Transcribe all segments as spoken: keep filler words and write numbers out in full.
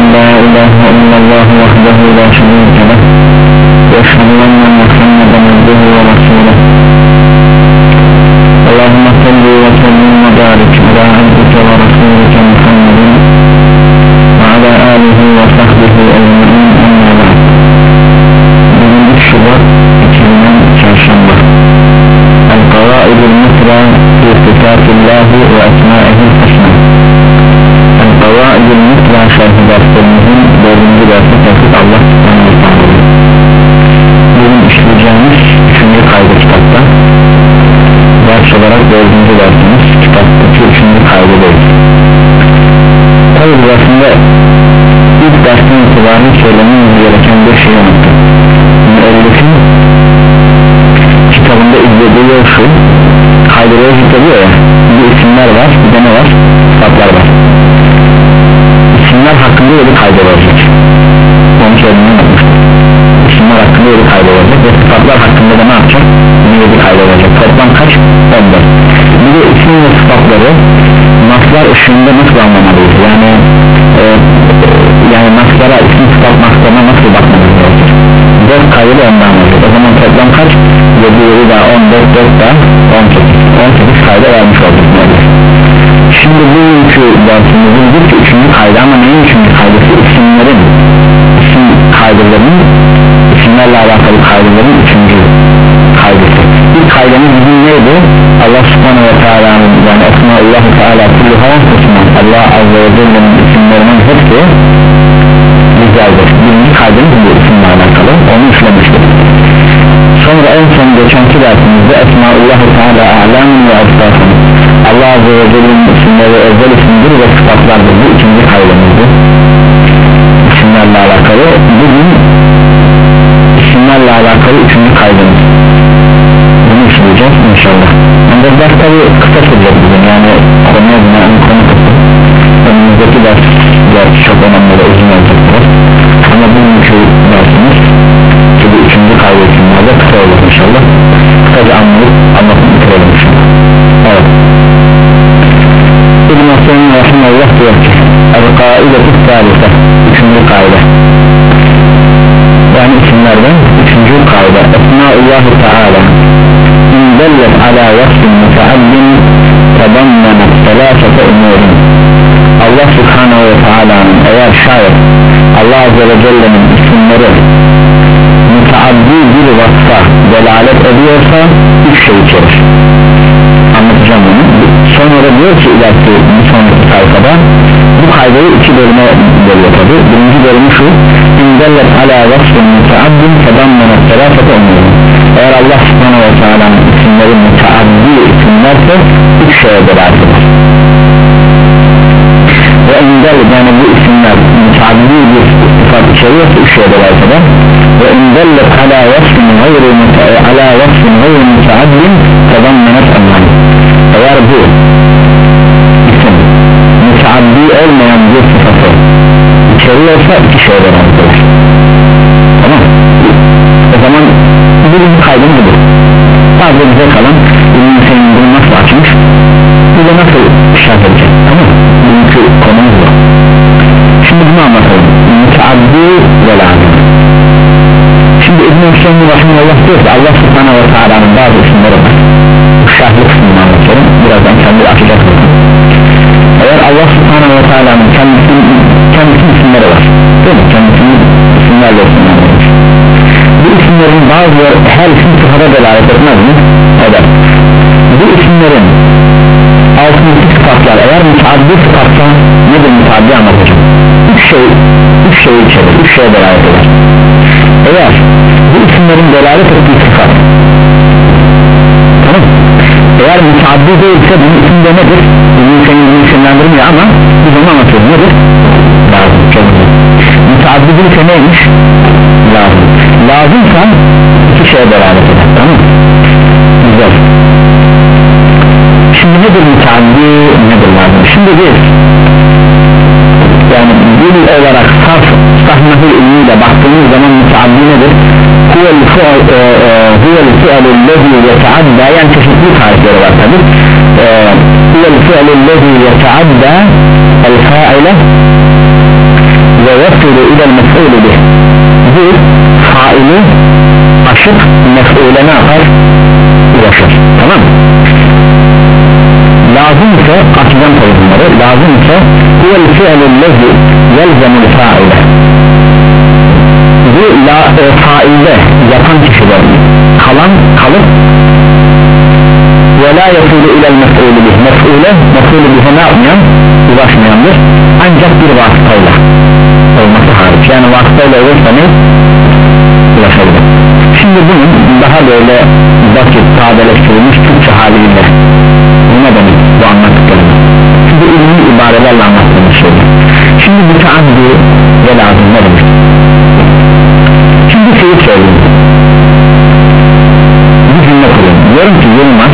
لا إله إلا الله وحده لا شريك له وأشهد أن محمدا عبده ورسوله اللهم صل وسلم وبارك على عبدك ورسولك محمد وعلى آله وصحبه أجمعين أما بعد. Bugün üç Şubat iki bin on Çarşamba. El-Kavaid el-Mutra fi Sıfatillahi ve Esma'ihil Husna. El-Kavaid el-Mutra şerhi derslerimizin dördüncü dersi tefsir Allah subhanahu wa ta'ala. Bugün işleyeceğimiz üçüncü kaydı kitapta. Ders olarak dördüncü dersimiz kitaptaki üçüncü kaydı değil. Tabi burasında ilk dersten itibaren söylememiz gereken bir şey unuttum. Müellifin kitabında izlediği yol şu, kaydıları zikrediyor ya, bir isimler var, bir de ne var? Sıfatlar var. İsimler hakkında yolu kaydı olacak. Onu söylemeyi unutmuştum. İsimler hakkında yolu kaydı olacak ve sıfatlar hakkında da ne yapacak? Yolu kaydı olacak. Toplam kaç? on dört. Bir de isim ve sıfatları naslar ışığında nasıl anlamalıyız? Yani e, yani naslara, isim sıfat naslarına nasıl bakmamız gerekir? dört kaydı ondan anlayacak. O zaman toplam kaç? yedi, yedi daha on dört, dört daha on sekiz. on sekiz kayda vermiş olduk. Şimdi bu üçü dersimizin bir ki üçüncü kaydı ama neyin üçüncü kaydısı? İsimlerin, isim kaydıların, isimlerle alakalı kaydıların üçüncü kaydısı. İlk kaydımız bizim neydi? Allah subhanahu wa ta'ala'nın yani Esma'ullahu Teala kulluha husna, Allah azze ve celle'nin isimlerinin hepsi güzeldir. Birinci kaydımız bu isimle alakalı, onu işlemiştik. Sonra en son geçenki dersimizde Esma'ullahu Teala a'lamun ve asfafın, Allah azze ve celle'nin isimleri özel isimdir ve sıfatlardır. Bu ikinci kaydımızdı isimlerle alakalı. Bugün isimlerle alakalı üçüncü kaydımız. Bunu işleyeceğiz inşallah. Ama ders tabi kısa sürecek bugün, yani konuya binaen konu kısa. Önümüzdeki ders, ders çok önemli ve uzun olacaktır. Ama bugünkü dersimiz ki bu üçüncü kaydı isimlerde kısa olur inşallah. Kısaca anlayıp anlatıp bitirelim inşallah. Evet. İbn-i Hasan Rahimullah diyor ki El-Kaidetü Salise, üçüncü kaydı. Yani isimlerden üçüncü kaydı. Esma'ullahu Teala İndellet ala vasfin müteaddin tedammenet selâsete umurin. Allah subhanahu ve teala'nın eğer şayet Allah azze ve celle'nin isimleri müteaddi bir vasfa delalet ediyorsa üç şey içerir. Anlatacağım bunu. Sonra diyor ki ileriki bir sonraki sayfada bu kaydı iki bölüme bölüyor tabi. Birinci bölümü şu: İndellet ala vasfin müteaddin tedammenet selâsete umurin. Eğer Allah subhanahu ve teala'nın isimleri müteaddi isimlerse üç şeye delalet eder. Ve indellet yani bu isimler müteaddi bir sıfat içeriyorsa üç şeye delalet eder. Ve indellet ala vasfin gayri ala vasfin gayri müteaddin tedammenet umurin. Eğer bu isim müteaddi olmayan bir sıfatı içeriyorsa iki şeye delalet eder. Tamam. O zaman birinci kaydın budur. Sadece bize kalan ürünün senin bunu nasıl açmış, bize nasıl şart edecek. Tamam mı? Bugünkü konumuz bu. Şimdi bunu anlatalım. Müteaddi ve lazım. Şimdi İbn-i Hüseyin Rahimullah diyor ki Allah subhanahu ve teala'nın bazı isimleri var. Bu şahlı kısmını anlatıyorum. Birazdan kendi açacak mısın? Eğer Allah subhanahu ve teala'nın kendisinin kendisinin isimleri var. Değil mi? Kendisinin isimlerle isimleri var. Bu isimlerin bazıları her isim sıfata delalet etmez mi? Eder. Bu isimlerin altındaki sıfatlar eğer müteaddi sıfatsa nedir müteaddi anlatacağım. Üç şey, üç şey içerir, üç şeye delalet eder. Eğer bu isimlerin delalet ettiği sıfat, tamam, eğer müteaddi değilse bunun isimde nedir? Bunun senin bunu isimlendirmiyor ama biz onu anlatıyoruz. Nedir? Lazım, çok güzel. Müteaddi değilse neymiş? Lazım. Lazımsa iki şeye delalet eder, tamam mı? Güzel. Şimdi nedir müteaddi, nedir lazım? Şimdi biz yani dil olarak saf sahnehi ilmiyle baktığımız zaman müteaddi nedir? Huvel fi'lellezi yeteadda, yani çeşitli tarifleri var tabi. Huvel fi'lellezi yeteadda el fa'ile ve yasulu ilel mef'ulü bih. Bu faili aşıp mef'ule ne yapar? Ulaşır. Tamam. Lazım ise açıdan tabi bunları. Lazım ise huvel fi'lüllezi yelzemul fa'ile. Bu la, e, failde yapan kişiler kalan kalıp ve la yasulu ilel mef'ulü bih. Mef'ule mef'ulü bihe ne yapmayan? Ulaşmayandır. Ancak bir vasıtayla olması hariç. Yani vasıtayla olursa ne? Ulaşabilir. Şimdi bunun daha böyle basit, sadeleştirilmiş Türkçe haliyle bu ne demek bu anlattıklarımız? Şimdi ilmi ibarelerle anlattığımız şeyler. Şimdi müteaddi ve lazım ne demek? Şimdi şeyi söyleyeyim. Bir cümle kurayım. Diyorum ki Yılmaz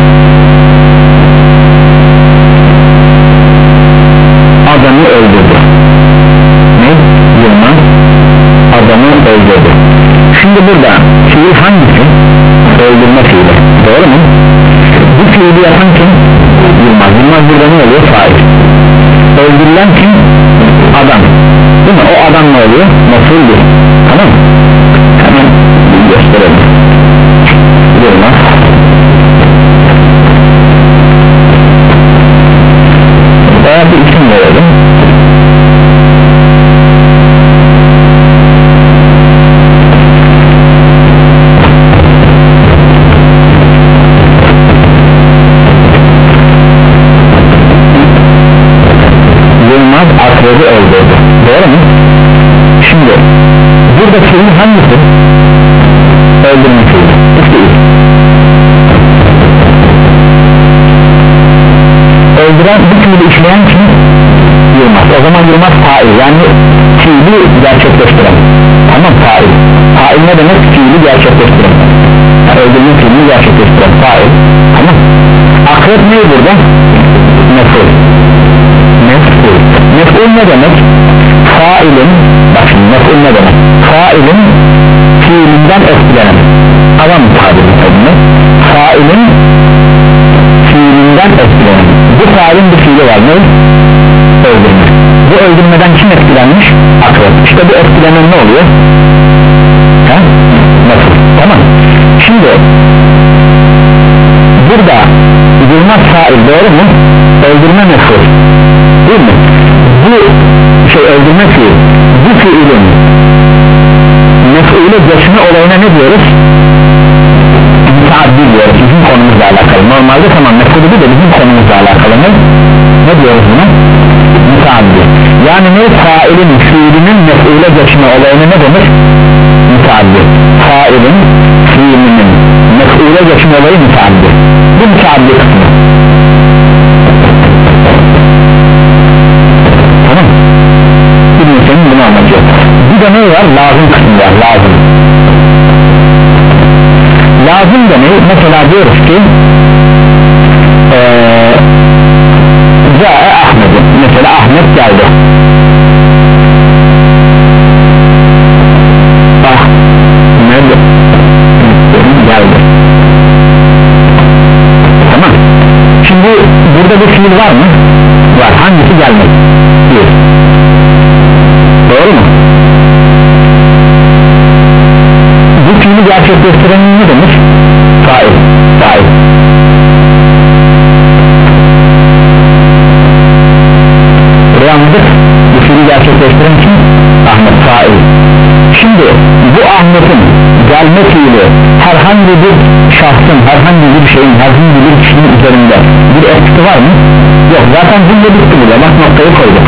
adamı öldürdü. Ne? Yılmaz adamı öldürdü. Şimdi burada fiil hangisi? Öldürme fiili. Doğru mu? Bu fiili yapan kim? Yılmaz. Yılmaz burada ne oluyor? Fail. Öldürülen kim? Adam. Değil mi? O adam ne oluyor? Mef'ul değil. Tamam mı? Hemen gösterelim. Yılmaz veya bir isim verelim. Yılmaz akrebi öldürdü. Doğru mu? Şimdi burada fiil hangisi? Öldürme fiili. Öldüren bu fiili işleyen kim? Yılmaz. O zaman Yılmaz fail, yani fiili gerçekleştiren. Tamam, fail. Fail ne demek? Fiili gerçekleştiren. Yani öldürme fiilini gerçekleştiren fail. Tamam. Akrep ne burada? Mef'ul. Mef'ul. Mef'ul ne demek? Failin, bak şimdi mef'ul ne demek? Failin fiilinden etkilenen. Adam tabiri tabii. Failin fiilinden etkilenen. Bu failin bir fiili var, ne? Öldürme. Bu öldürmeden kim etkilenmiş? Akrep. İşte bu etkilenen ne oluyor? He? Nasıl? Tamam. Şimdi burada Yılmaz fail, doğru mu? Öldürme mef'ul, değil mi? Bu şey öldürme fiil. Bu fiilin mef'ule geçme olayına ne diyoruz? Müteaddi diyoruz, bizim konumuzla alakalı. Normalde tamam, mef'ulü de bizim konumuzla alakalı. Ne? Ne diyoruz buna? Müteaddi. Yani ne? Failin fiilinin mef'ule geçme olayına ne denir? Müteaddi. Failin fiilinin mef'ule geçme olayı müteaddi. Bu müteaddi kısmı. Tamam. İbn-i Senin bunu anlatıyor. Bir de ne var? Lazım kısmı var. Lazım. Lazım da ne? Mesela diyoruz ki ee, Zâe Ahmet'in. Mesela Ahmet geldi. Ahmet geldi. Tamam. Şimdi burada bir fiil var mı? Var. Hangisi gelmek? Bir. Doğru mu? Bu fiili gerçekleştiren ne demiş? Fail. Fail. Buraya anladık. Bu fiili gerçekleştiren kim? Ahmet. Fail. Şimdi bu Ahmet'in gelme fiili herhangi bir şahsın, herhangi bir şeyin, herhangi bir kişinin üzerinde bir etkisi var mı? Yok. Zaten cümle bitti bile. Bak noktayı koyduk.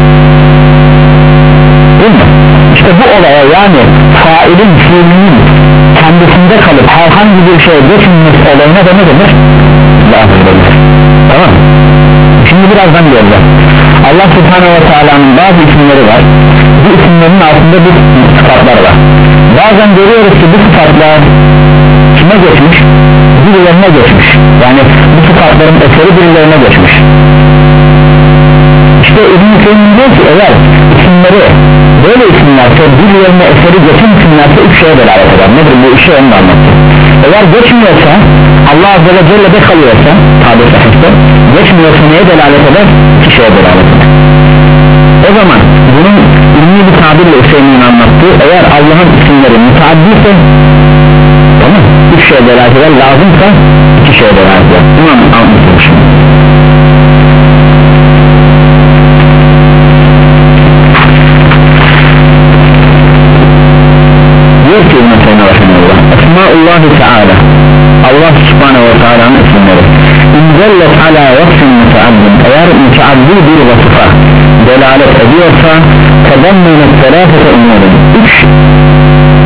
Değil mi? İşte bu olaya, yani failin fiilinin kendisinde kalıp herhangi bir şeye geçilmesi olayına da ne denir? Lazım denir. Tamam. Şimdi birazdan göreceğiz. Allah Subhanahu ve Teala'nın bazı isimleri var. Bu isimlerin altında bir sıfatlar var. Bazen görüyoruz ki bu sıfatlar kime geçmiş? Birilerine geçmiş. Yani bu sıfatların eseri birilerine geçmiş. İşte İbn-i Seyyid diyor ki eğer isimleri böyle isimlerse, birilerine eseri geçen isimlerse üç şeye delalet eder. Nedir bu işi, onu da anlatayım. Eğer geçmiyorsa, Allah Azze ve Celle'de kalıyorsa, tabi sahipte, geçmiyorsa neye delalet eder? İki şeye delalet eder. O zaman bunun ilmi bir tabirle Hüseyin'in anlattığı, eğer Allah'ın isimleri müteaddiyse, tamam, üç şeye delalet eder, lazımsa iki şeye delalet eder. Bunu anlatmışım. diyor ki İbn-i Rahimullah, Esmaullahi Teala, Allah Subhanahu ve Teala'nın isimleri İnzellet ala vasfin müteaddin, eğer müteaddi bir vasıfa delalet ediyorsa tadammenet selâfete umurum, üç